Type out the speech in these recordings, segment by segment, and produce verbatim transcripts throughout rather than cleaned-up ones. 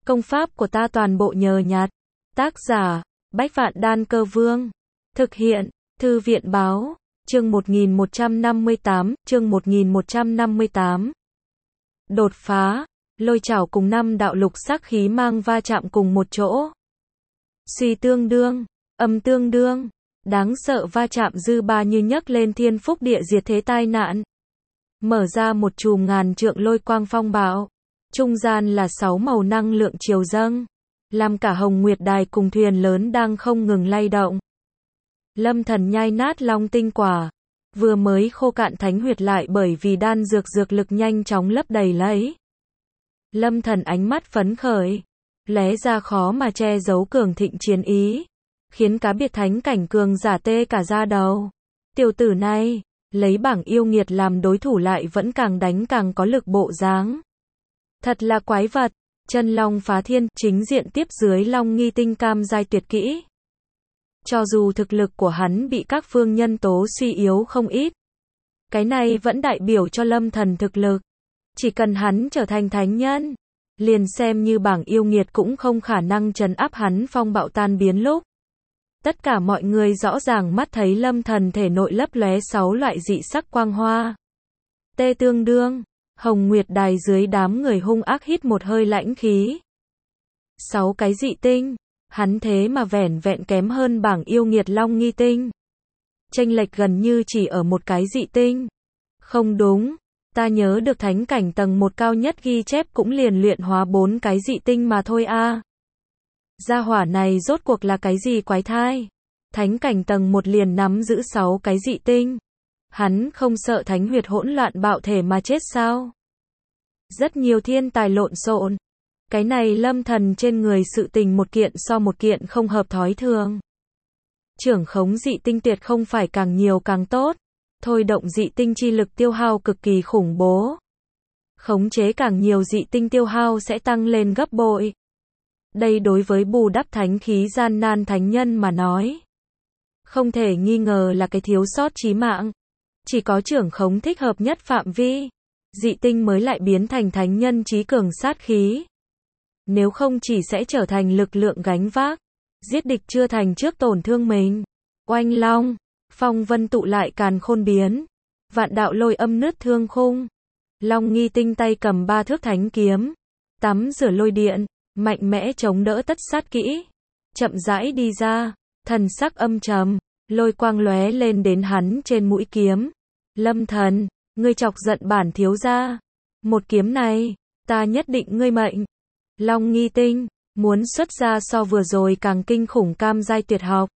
Công pháp của ta toàn bộ nhờ nhặt. Tác giả, Bách Vạn Đan Cơ Vương. Thực hiện, Thư viện Báo. Chương một nghìn một trăm năm mươi tám, chương một nghìn một trăm năm mươi tám. Đột phá, lôi chảo cùng năm đạo lục sắc khí mang va chạm cùng một chỗ. Suy tương đương, âm tương đương, đáng sợ va chạm dư ba như nhấc lên thiên phúc địa diệt thế tai nạn. Mở ra một chùm ngàn trượng lôi quang phong bạo. Trung gian là sáu màu năng lượng chiều dâng, làm cả Hồng Nguyệt Đài cùng thuyền lớn đang không ngừng lay động. Lâm Thần nhai nát long tinh quả, vừa mới khô cạn thánh huyệt lại bởi vì đan dược dược lực nhanh chóng lấp đầy lấy. Lâm Thần ánh mắt phấn khởi, lóe ra khó mà che giấu cường thịnh chiến ý, khiến cá biệt thánh cảnh cường giả tê cả da đầu. Tiểu tử này, lấy bảng yêu nghiệt làm đối thủ lại vẫn càng đánh càng có lực bộ dáng. Thật là quái vật. Chân long phá thiên, chính diện tiếp dưới long nghi tinh cam giai tuyệt kỹ. Cho dù thực lực của hắn bị các phương nhân tố suy yếu không ít, cái này vẫn đại biểu cho Lâm Thần thực lực. Chỉ cần hắn trở thành thánh nhân, liền xem như bảng yêu nghiệt cũng không khả năng trấn áp hắn phong bạo tan biến lúc. Tất cả mọi người rõ ràng mắt thấy Lâm Thần thể nội lấp lóe sáu loại dị sắc quang hoa. Tê tương đương, Hồng Nguyệt Đài dưới đám người hung ác hít một hơi lãnh khí. Sáu cái dị tinh, hắn thế mà vẻn vẹn kém hơn bảng yêu nghiệt long nghi tinh. Chênh lệch gần như chỉ ở một cái dị tinh. Không đúng, ta nhớ được thánh cảnh tầng một cao nhất ghi chép cũng liền luyện hóa bốn cái dị tinh mà thôi a. Gia hỏa này rốt cuộc là cái gì quái thai? Thánh cảnh tầng một liền nắm giữ sáu cái dị tinh. Hắn không sợ thánh huyệt hỗn loạn bạo thể mà chết sao? Rất nhiều thiên tài lộn xộn. Cái này Lâm Thần trên người sự tình một kiện so một kiện không hợp thói thường. Trưởng khống dị tinh tuyệt không phải càng nhiều càng tốt. Thôi động dị tinh chi lực tiêu hao cực kỳ khủng bố. Khống chế càng nhiều dị tinh tiêu hao sẽ tăng lên gấp bội. Đây đối với bù đắp thánh khí gian nan thánh nhân mà nói, không thể nghi ngờ là cái thiếu sót chí mạng. Chỉ có trưởng khống thích hợp nhất phạm vi, dị tinh mới lại biến thành thánh nhân chí cường sát khí. Nếu không chỉ sẽ trở thành lực lượng gánh vác, giết địch chưa thành trước tổn thương mình. Oanh long, phong vân tụ lại càn khôn biến, vạn đạo lôi âm nứt thương khung. Long nghi tinh tay cầm ba thước thánh kiếm, tắm rửa lôi điện, mạnh mẽ chống đỡ tất sát kỹ. Chậm rãi đi ra, thần sắc âm trầm, lôi quang lóe lên đến hắn trên mũi kiếm. Lâm Thần, ngươi chọc giận bản thiếu gia. Một kiếm này, ta nhất định ngươi mệnh. Long nghi tinh, muốn xuất ra so vừa rồi càng kinh khủng cam giai tuyệt học.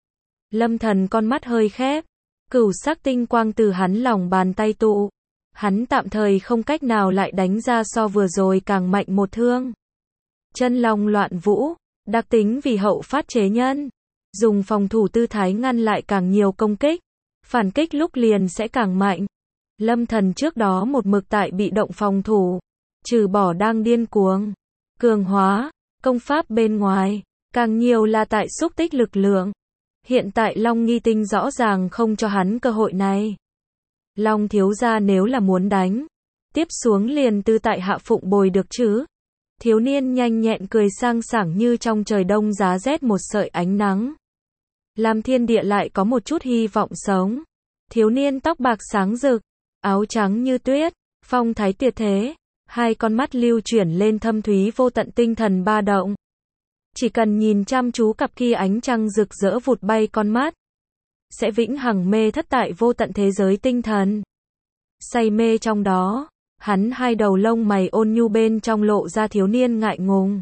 Lâm Thần con mắt hơi khép, cửu sắc tinh quang từ hắn lòng bàn tay tụ. Hắn tạm thời không cách nào lại đánh ra so vừa rồi càng mạnh một thương. Chân long loạn vũ, đặc tính vì hậu phát chế nhân. Dùng phòng thủ tư thái ngăn lại càng nhiều công kích. Phản kích lúc liền sẽ càng mạnh. Lâm Thần trước đó một mực tại bị động phòng thủ, trừ bỏ đang điên cuồng cường hóa công pháp bên ngoài, càng nhiều là tại xúc tích lực lượng. Hiện tại Long nghi tinh rõ ràng không cho hắn cơ hội này. Long thiếu gia nếu là muốn đánh, tiếp xuống liền tư tại hạ phụng bồi được chứ. Thiếu niên nhanh nhẹn cười sang sảng như trong trời đông giá rét một sợi ánh nắng. Làm thiên địa lại có một chút hy vọng sống. Thiếu niên tóc bạc sáng rực, áo trắng như tuyết, phong thái tuyệt thế, hai con mắt lưu chuyển lên thâm thúy vô tận tinh thần ba động. Chỉ cần nhìn chăm chú cặp kia ánh trăng rực rỡ vụt bay con mắt, sẽ vĩnh hằng mê thất tại vô tận thế giới tinh thần. Say mê trong đó, hắn hai đầu lông mày ôn nhu bên trong lộ ra thiếu niên ngại ngùng.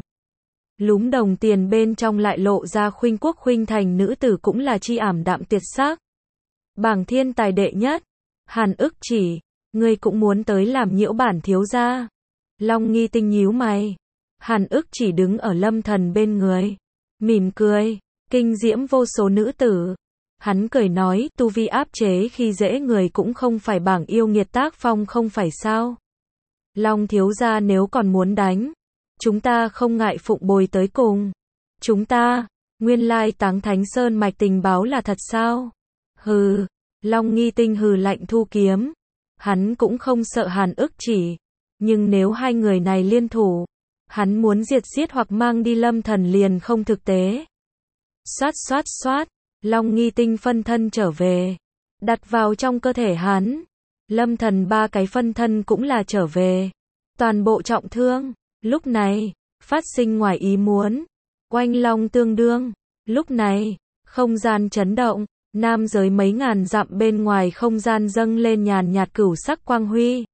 Lúm đồng tiền bên trong lại lộ ra khuynh quốc khuynh thành nữ tử cũng là chi ảm đạm tuyệt sắc. Bảng thiên tài đệ nhất, Hàn Ức Chỉ, ngươi cũng muốn tới làm nhiễu bản thiếu gia. Long nghi tinh nhíu mày. Hàn Ức Chỉ đứng ở Lâm Thần bên người, mỉm cười, kinh diễm vô số nữ tử. Hắn cười nói, tu vi áp chế khi dễ người cũng không phải bảng yêu nghiệt tác phong không phải sao. Long thiếu gia nếu còn muốn đánh, chúng ta không ngại phụng bồi tới cùng. Chúng ta, nguyên lai Táng Thánh Sơn mạch tình báo là thật sao? Hừ, Long nghi tinh hừ lạnh thu kiếm. Hắn cũng không sợ Hàn Ức Chỉ, nhưng nếu hai người này liên thủ, Hắn muốn diệt giết hoặc mang đi Lâm Thần liền không thực tế. Xoát xoát xoát, Long Nghi Tinh phân thân trở về, đặt vào trong cơ thể hắn. Lâm Thần ba cái phân thân cũng là trở về, toàn bộ trọng thương. Lúc này, phát sinh ngoài ý muốn, oanh long tương đương. Lúc này, không gian chấn động, nam giới mấy ngàn dặm bên ngoài không gian dâng lên nhàn nhạt cửu sắc quang huy.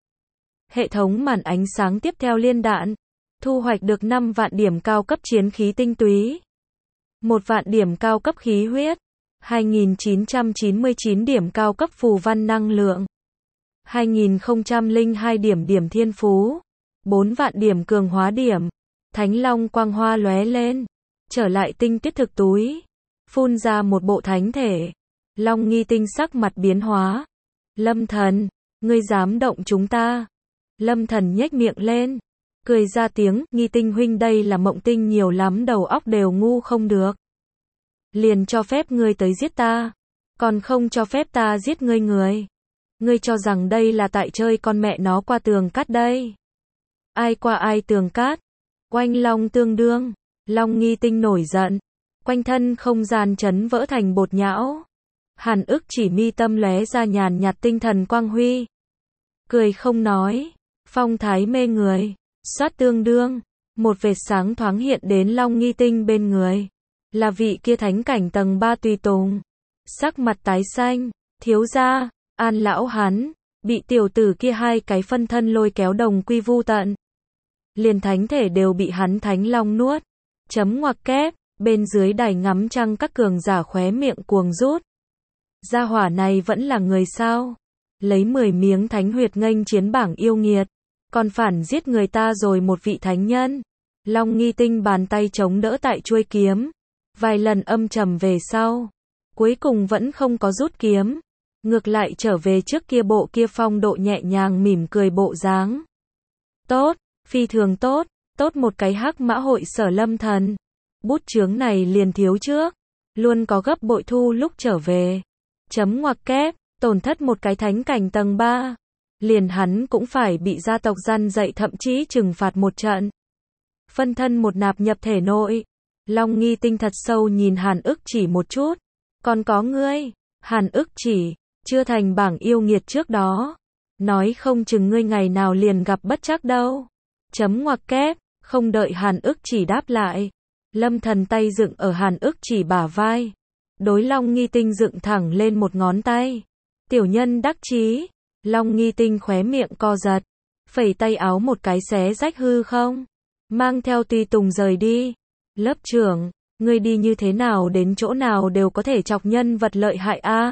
Hệ thống màn ánh sáng tiếp theo liên đạn, thu hoạch được năm vạn điểm cao cấp chiến khí tinh túy, một vạn điểm cao cấp khí huyết, hai nghìn chín trăm chín mươi chín điểm cao cấp phù văn năng lượng, hai nghìn không trăm lẻ hai điểm điểm thiên phú, bốn vạn điểm cường hóa điểm. Thánh long quang hoa lóe lên, trở lại tinh tuyết thực túi, phun ra một bộ thánh thể. Long Nghi Tinh sắc mặt biến hóa. Lâm Thần, ngươi dám động chúng ta? Lâm Thần nhếch miệng lên, cười ra tiếng, Nghi Tinh huynh đây là mộng tinh nhiều lắm đầu óc đều ngu không được. Liền cho phép ngươi tới giết ta, còn không cho phép ta giết ngươi người. Ngươi cho rằng đây là tại chơi con mẹ nó qua tường cát đây. Ai qua ai tường cát? Oanh long tương đương, Long Nghi Tinh nổi giận, quanh thân không gian chấn vỡ thành bột nhão. Hàn Ức Chỉ mi tâm lóe ra nhàn nhạt tinh thần quang huy, cười không nói, phong thái mê người. Xoát tương đương, một vệt sáng thoáng hiện đến Long Nghi Tinh bên người, là vị kia thánh cảnh tầng ba tùy tùng. Sắc mặt tái xanh, thiếu gia, An lão hắn bị tiểu tử kia hai cái phân thân lôi kéo đồng quy vu tận, liền thánh thể đều bị hắn thánh long nuốt. Chấm ngoặc kép, bên dưới đài ngắm trăng các cường giả khóe miệng cuồng rút. Gia hỏa này vẫn là người sao? Lấy mười miếng thánh huyệt nghênh chiến bảng yêu nghiệt, còn phản giết người ta rồi một vị thánh nhân. Long Nghi Tinh bàn tay chống đỡ tại chuôi kiếm, vài lần âm trầm về sau, cuối cùng vẫn không có rút kiếm, ngược lại trở về trước kia bộ kia phong độ nhẹ nhàng mỉm cười bộ dáng. Tốt, phi thường tốt, tốt một cái hắc mã hội sở Lâm Thần. Bút chướng này liền thiếu trước, luôn có gấp bội thu lúc trở về. Chấm ngoặc kép, tổn thất một cái thánh cảnh tầng ba. Liền hắn cũng phải bị gia tộc gian dạy thậm chí trừng phạt một trận. Phân thân một nạp nhập thể nội. Long Nghi Tinh thật sâu nhìn Hàn Ức Chỉ một chút. Còn có ngươi, Hàn Ức Chỉ, chưa thành bảng yêu nghiệt trước đó. Nói không chừng ngươi ngày nào liền gặp bất trắc đâu. Chấm ngoặc kép, không đợi Hàn Ức Chỉ đáp lại. Lâm Thần tay dựng ở Hàn Ức Chỉ bả vai. Đối Long Nghi Tinh dựng thẳng lên một ngón tay. Tiểu nhân đắc chí. Long Nghi Tinh khóe miệng co giật, phẩy tay áo một cái xé rách hư không, mang theo tùy tùng rời đi. Lớp trưởng, ngươi đi như thế nào đến chỗ nào đều có thể chọc nhân vật lợi hại a.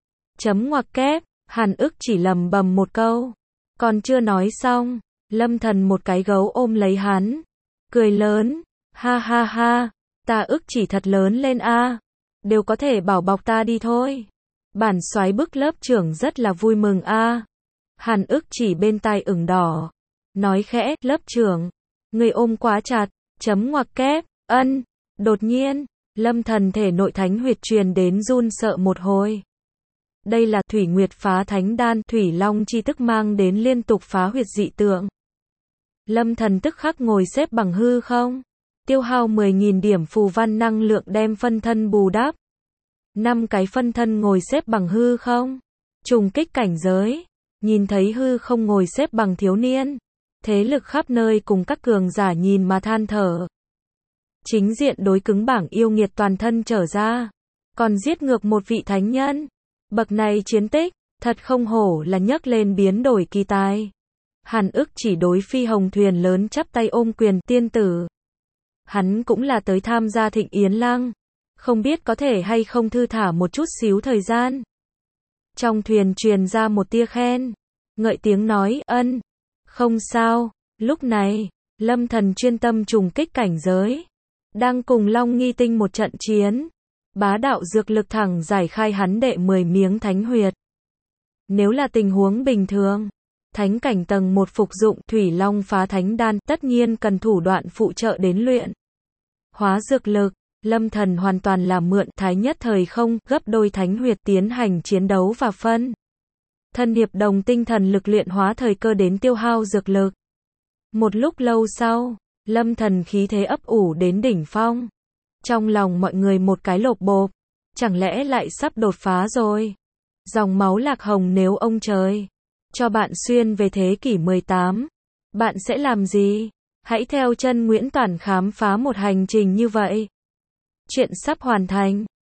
Chấm ngoặc kép, Hàn Ức Chỉ lầm bầm một câu, còn chưa nói xong, Lâm Thần một cái gấu ôm lấy hắn, cười lớn, ha ha ha, ta Ức Chỉ thật lớn lên a, đều có thể bảo bọc ta đi thôi. Bản soái bức lớp trưởng rất là vui mừng a. Hàn Ức Chỉ bên tai ửng đỏ, nói khẽ, lớp trưởng, người ôm quá chặt. Chấm ngoặc kép, ân. Đột nhiên, Lâm Thần thể nội thánh huyệt truyền đến run sợ một hồi. Đây là Thủy Nguyệt phá thánh đan, Thủy Long chi tức mang đến liên tục phá huyệt dị tượng. Lâm Thần tức khắc ngồi xếp bằng hư không, tiêu hao mười nghìn điểm phù văn năng lượng đem phân thân bù đắp. Năm cái phân thân ngồi xếp bằng hư không, trùng kích cảnh giới, nhìn thấy hư không ngồi xếp bằng thiếu niên, thế lực khắp nơi cùng các cường giả nhìn mà than thở. Chính diện đối cứng bảng yêu nghiệt toàn thân trở ra, còn giết ngược một vị thánh nhân. Bậc này chiến tích, thật không hổ là nhấc lên biến đổi kỳ tài. Hàn Ức Chỉ đối phi hồng thuyền lớn chắp tay ôm quyền, tiên tử. Hắn cũng là tới tham gia thịnh yến lăng, không biết có thể hay không thư thả một chút xíu thời gian. Trong thuyền truyền ra một tia khen, ngợi tiếng nói, ân, không sao. Lúc này, Lâm Thần chuyên tâm trùng kích cảnh giới, đang cùng Long Nghi Tinh một trận chiến. Bá đạo dược lực thẳng giải khai hắn đệ mười miếng thánh huyệt. Nếu là tình huống bình thường, thánh cảnh tầng một phục dụng Thủy Long phá thánh đan, tất nhiên cần thủ đoạn phụ trợ đến luyện hóa dược lực. Lâm Thần hoàn toàn là mượn thái nhất thời không, gấp đôi thánh huyệt tiến hành chiến đấu và phân thân hiệp đồng tinh thần lực luyện hóa thời cơ đến tiêu hao dược lực. Một lúc lâu sau, Lâm Thần khí thế ấp ủ đến đỉnh phong. Trong lòng mọi người một cái lộp bộp, chẳng lẽ lại sắp đột phá rồi? Dòng máu Lạc Hồng nếu ông trời cho bạn xuyên về thế kỷ mười tám, bạn sẽ làm gì? Hãy theo chân Nguyễn Toản khám phá một hành trình như vậy. Chuyện sắp hoàn thành.